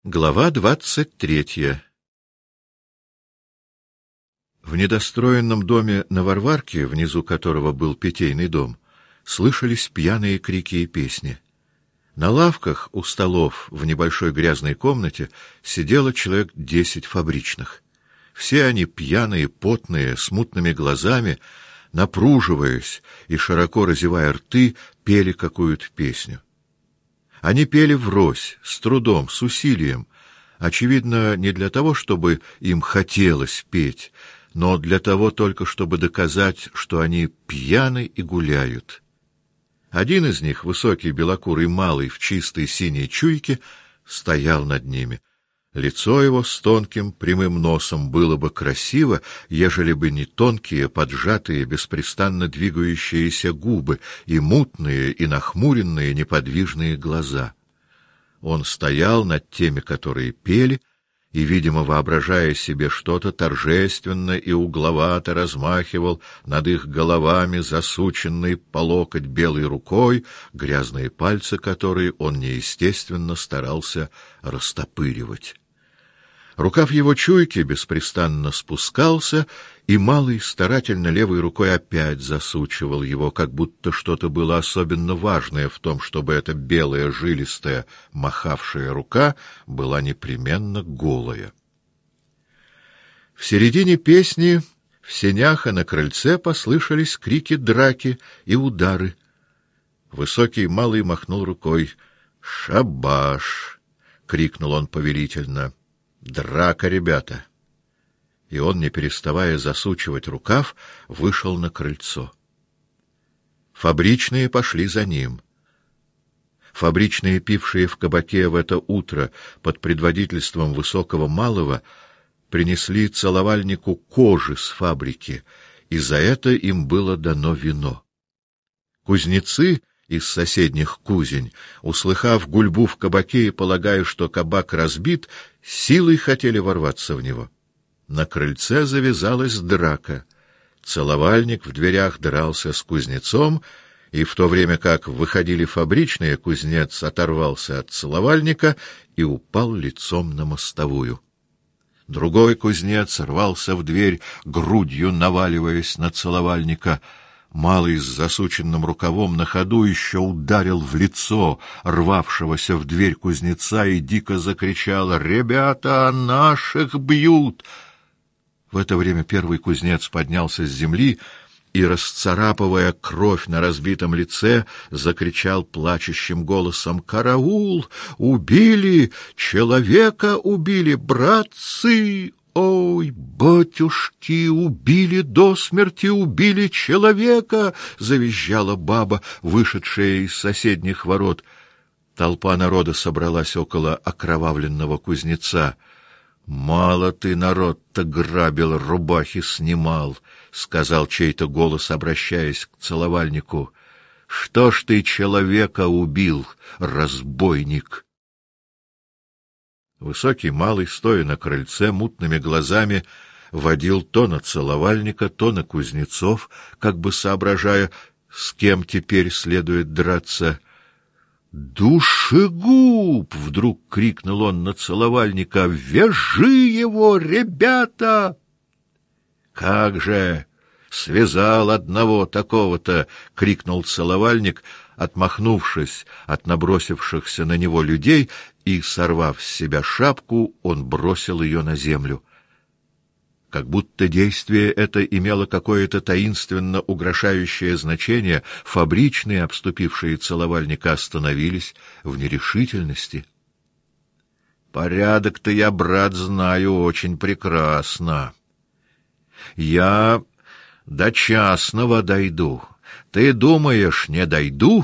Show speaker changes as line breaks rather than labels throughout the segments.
Глава 23. В недостроенном доме на Варварке, внизу которого был питейный дом, слышались пьяные крики и песни. На лавках у столов в небольшой грязной комнате сидело человек 10 фабричных. Все они пьяные, потные, с мутными глазами, напруживаясь и широко разевая рты, пели какую-то песню. Они пели врозь, с трудом, с усилием, очевидно, не для того, чтобы им хотелось петь, но для того только, чтобы доказать, что они пьяны и гуляют. Один из них, высокий белокурый малый в чистой синей чуйке, стоял над ними. Лицо его с тонким прямым носом было бы красиво, ежели бы не тонкие, поджатые, беспрестанно двигающиеся губы и мутные и нахмуренные неподвижные глаза. Он стоял над теми, которые пели, и, видимо, воображая себе что-то, торжественно и угловато размахивал над их головами засученной по локоть белой рукой, грязные пальцы которой он неестественно старался растопыривать. Рукав его чуйки беспрестанно спускался, и малый старательно левой рукой опять засучивал его, как будто что-то было особенно важное в том, чтобы эта белая, жилистая, махавшая рука была непременно голая. В середине песни в сенях и на крыльце послышались крики драки и удары. Высокий малый махнул рукой. «Шабаш!» — крикнул он повелительно. «Драка, ребята!» И он, не переставая засучивать рукав, вышел на крыльцо. Фабричные пошли за ним. Фабричные, пившие в кабаке в это утро под предводительством высокого малого, принесли целовальнику кожи с фабрики, и за это им было дано вино. Кузнецы из соседних кузень, услыхав гульбу в кабаке и полагая, что кабак разбит, силой хотели ворваться в него. На крыльце завязалась драка. Целовальник в дверях дрался с кузнецом, и в то время как выходили фабричные, кузнец оторвался от целовальника и упал лицом на мостовую. Другой кузнец рвался в дверь, грудью наваливаясь на целовальника. Малый с засученным рукавом на ходу еще ударил в лицо рвавшегося в дверь кузнеца и дико закричал: «Ребята, наших бьют!» В это время первый кузнец поднялся с земли и, расцарапывая кровь на разбитом лице, закричал плачущим голосом: «Караул! Убили! Человека убили! Братцы! Ой, батюшки, убили до смерти, убили человека!» — завизжала баба, вышедшая из соседних ворот. Толпа народа собралась около окровавленного кузнеца. «Мало ты народ-то грабил, рубахи снимал», — сказал чей-то голос, обращаясь к целовальнику. «Что ж ты человека убил, разбойник?» Высокий малый, стоя на крыльце, мутными глазами водил то на целовальника, то на кузнецов, как бы соображая, с кем теперь следует драться. «Душегуб!» — вдруг крикнул он на целовальника. «Вяжи его, ребята!» «Как же! Связал одного такого-то!» — крикнул целовальник, отмахнувшись от набросившихся на него людей, и, сорвав с себя шапку, он бросил ее на землю. Как будто действие это имело какое-то таинственно угрожающее значение, фабричные, обступившие целовальника, остановились в нерешительности. «Порядок-то я, брат, знаю очень прекрасно. Я до частного дойду. Ты думаешь, не дойду?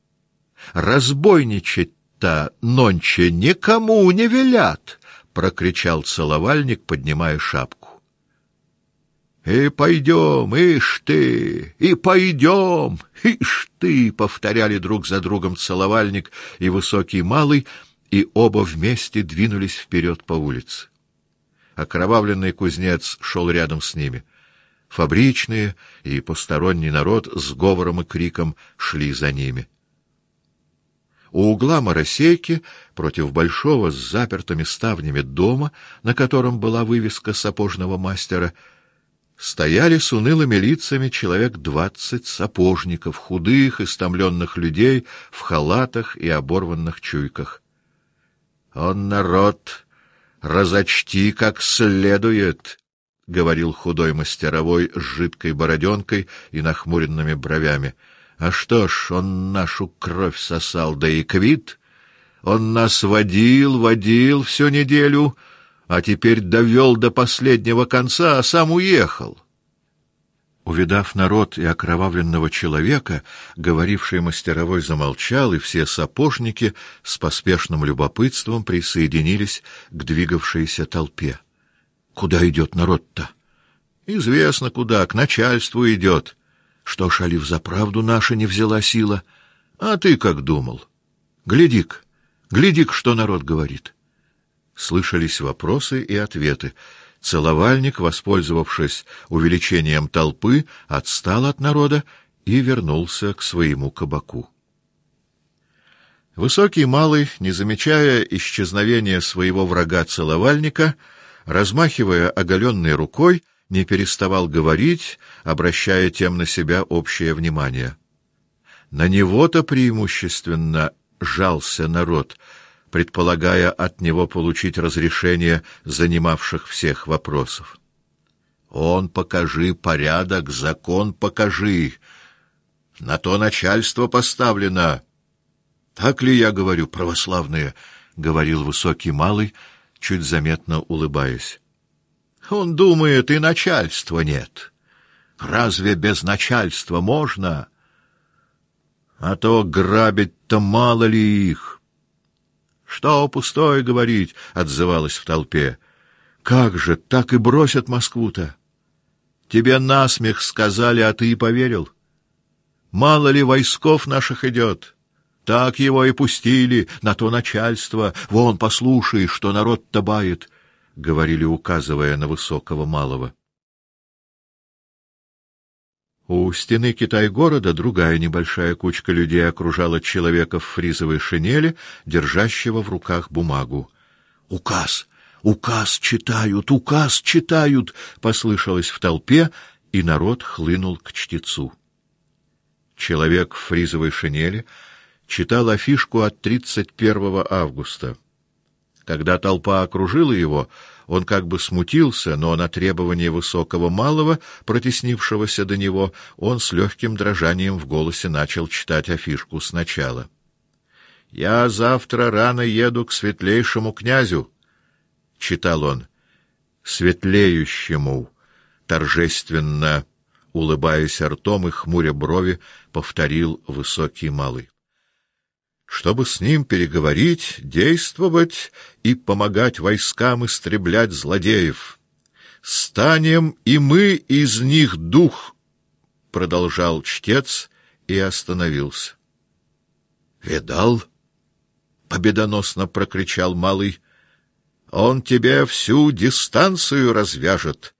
Разбойничать-то нонче никому не велят!» — прокричал целовальник, поднимая шапку. «И пойдем, ишь ты, и пойдем, ишь ты!» — повторяли друг за другом целовальник и высокий малый, и оба вместе двинулись вперед по улице. Окровавленный кузнец шел рядом с ними. Фабричные и посторонний народ с говором и криком шли за ними. У угла Моросейки, против большого с запертыми ставнями дома, на котором была вывеска сапожного мастера, стояли с унылыми лицами человек 20 сапожников, худых, истомленных людей в халатах и оборванных чуйках. «Он народ разочти как следует», — говорил худой мастеровой с жидкой бороденкой и нахмуренными бровями. «А что ж, он нашу кровь сосал, да и квит. Он нас водил всю неделю, а теперь довел до последнего конца, а сам уехал». Увидав народ и окровавленного человека, говоривший мастеровой замолчал, и все сапожники с поспешным любопытством присоединились к двигавшейся толпе. «Куда идет народ-то?» «Известно куда, к начальству идет». «Что ж, али взаправду наша не взяла сила? А ты как думал? Гляди-ка, что народ говорит». Слышались вопросы и ответы. Целовальник, воспользовавшись увеличением толпы, отстал от народа и вернулся к своему кабаку. Высокий малый, не замечая исчезновения своего врага Целовальника, размахивая оголенной рукой, не переставал говорить, обращая тем на себя общее внимание. На него-то преимущественно жался народ, предполагая от него получить разрешение занимавших всех вопросов. «Он покажи порядок, закон покажи. На то начальство поставлено». «Так ли я говорю, православные?» — говорил высокий малый, чуть заметно улыбаясь. «Он думает, и начальства нет. Разве без начальства можно? А то грабить-то мало ли их». «Что пустое говорить?» — отзывалось в толпе. «Как же, так и бросят Москву-то? Тебе насмех сказали, а ты и поверил. Мало ли войсков наших идет. Так его и пустили, на то начальство. Вон, послушай, что народ-то бает», — говорили, указывая на высокого малого. У стены Китай-города другая небольшая кучка людей окружала человека в фризовой шинели, держащего в руках бумагу. «Указ! Указ читают! Указ читают!» — послышалось в толпе, и народ хлынул к чтецу. Человек в фризовой шинели читал афишку от 31 августа. Когда толпа окружила его, он как бы смутился, но на требование высокого малого, протеснившегося до него, он с легким дрожанием в голосе начал читать афишку сначала. «Я завтра рано еду к светлейшему князю», — читал он. «Светлеющему», — торжественно, улыбаясь ртом и хмуря брови, повторил высокий малый. «Чтобы с ним переговорить, действовать и помогать войскам истреблять злодеев. Станем и мы из них дух», — продолжал чтец и остановился. «Видал?» — победоносно прокричал малый. «Он тебе всю дистанцию развяжет.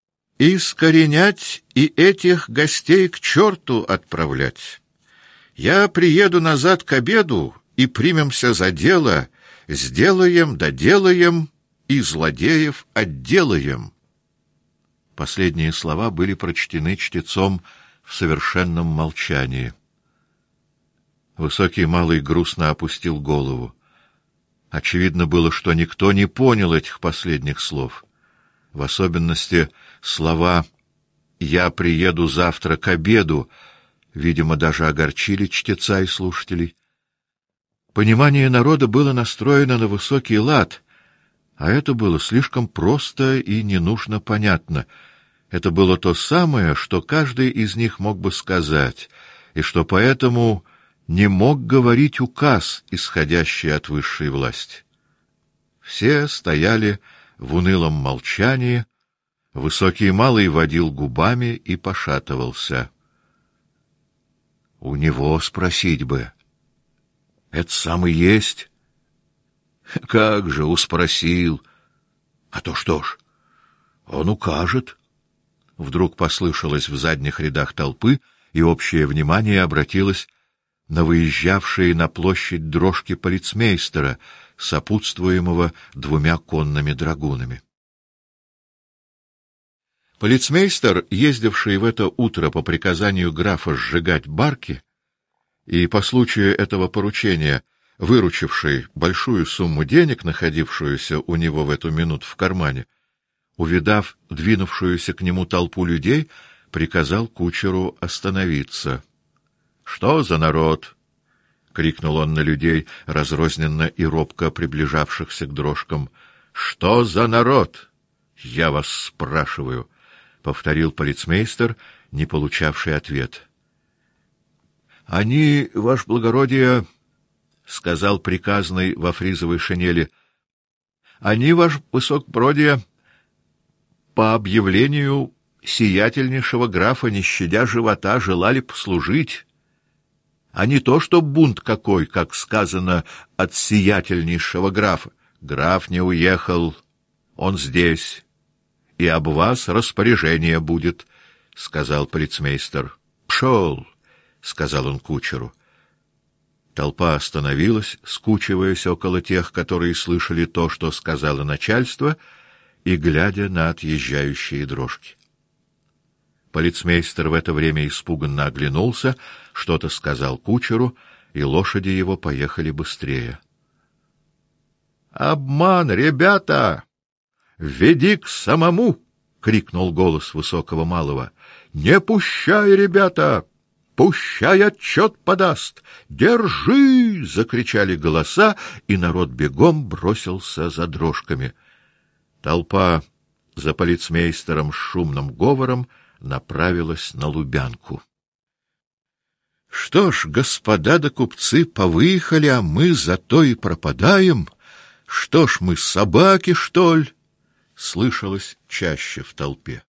Искоренять и этих гостей к черту отправлять. Я приеду назад к обеду, и примемся за дело, сделаем, доделаем, и злодеев отделаем». Последние слова были прочтены чтецом в совершенном молчании. Высокий малый грустно опустил голову. Очевидно было, что никто не понял этих последних слов. В особенности слова «я приеду завтра к обеду», видимо, даже огорчили чтеца и слушателей. Понимание народа было настроено на высокий лад, а это было слишком просто и ненужно понятно. Это было то самое, что каждый из них мог бы сказать, и что поэтому не мог говорить указ, исходящий от высшей власти. Все стояли в унылом молчании, высокий малый водил губами и пошатывался. «У него спросить бы. Это сам и есть». «Как же, успросил. А то что ж, он укажет». Вдруг послышалось в задних рядах толпы, и общее внимание обратилось на выезжавшие на площадь дрожки полицмейстера, сопутствуемого 2 конными драгунами. Полицмейстер, ездивший в это утро по приказанию графа сжигать барки, и по случаю этого поручения выручивший большую сумму денег, находившуюся у него в эту минуту в кармане, увидав двинувшуюся к нему толпу людей, приказал кучеру остановиться. — Что за народ? — крикнул он на людей, разрозненно и робко приближавшихся к дрожкам. — Что за народ? Я вас спрашиваю, — повторил полицмейстер, не получавший ответ. — Они, ваше благородие, — сказал приказный во фризовой шинели, — они, ваше высокобродие, по объявлению сиятельнейшего графа, не щадя живота, желали послужить, а не то, что бунт какой, как сказано, от сиятельнейшего графа. Граф не уехал, он здесь, и об вас распоряжение будет, — сказал полицмейстер. — Пшел, — сказал он кучеру. Толпа остановилась, скучиваясь около тех, которые слышали то, что сказало начальство, и глядя на отъезжающие дрожки. Полицмейстер в это время испуганно оглянулся, что-то сказал кучеру, и лошади его поехали быстрее. — Обман, ребята! Веди к самому! — крикнул голос высокого малого. — Не пущай, ребята! Пущай отчет подаст! Держи! — закричали голоса, и народ бегом бросился за дрожками. Толпа за полицмейстером с шумным говором направилась на Лубянку. — Что ж, господа да купцы повыехали, а мы зато и пропадаем. Что ж, мы собаки, что ли? — слышалось чаще в толпе.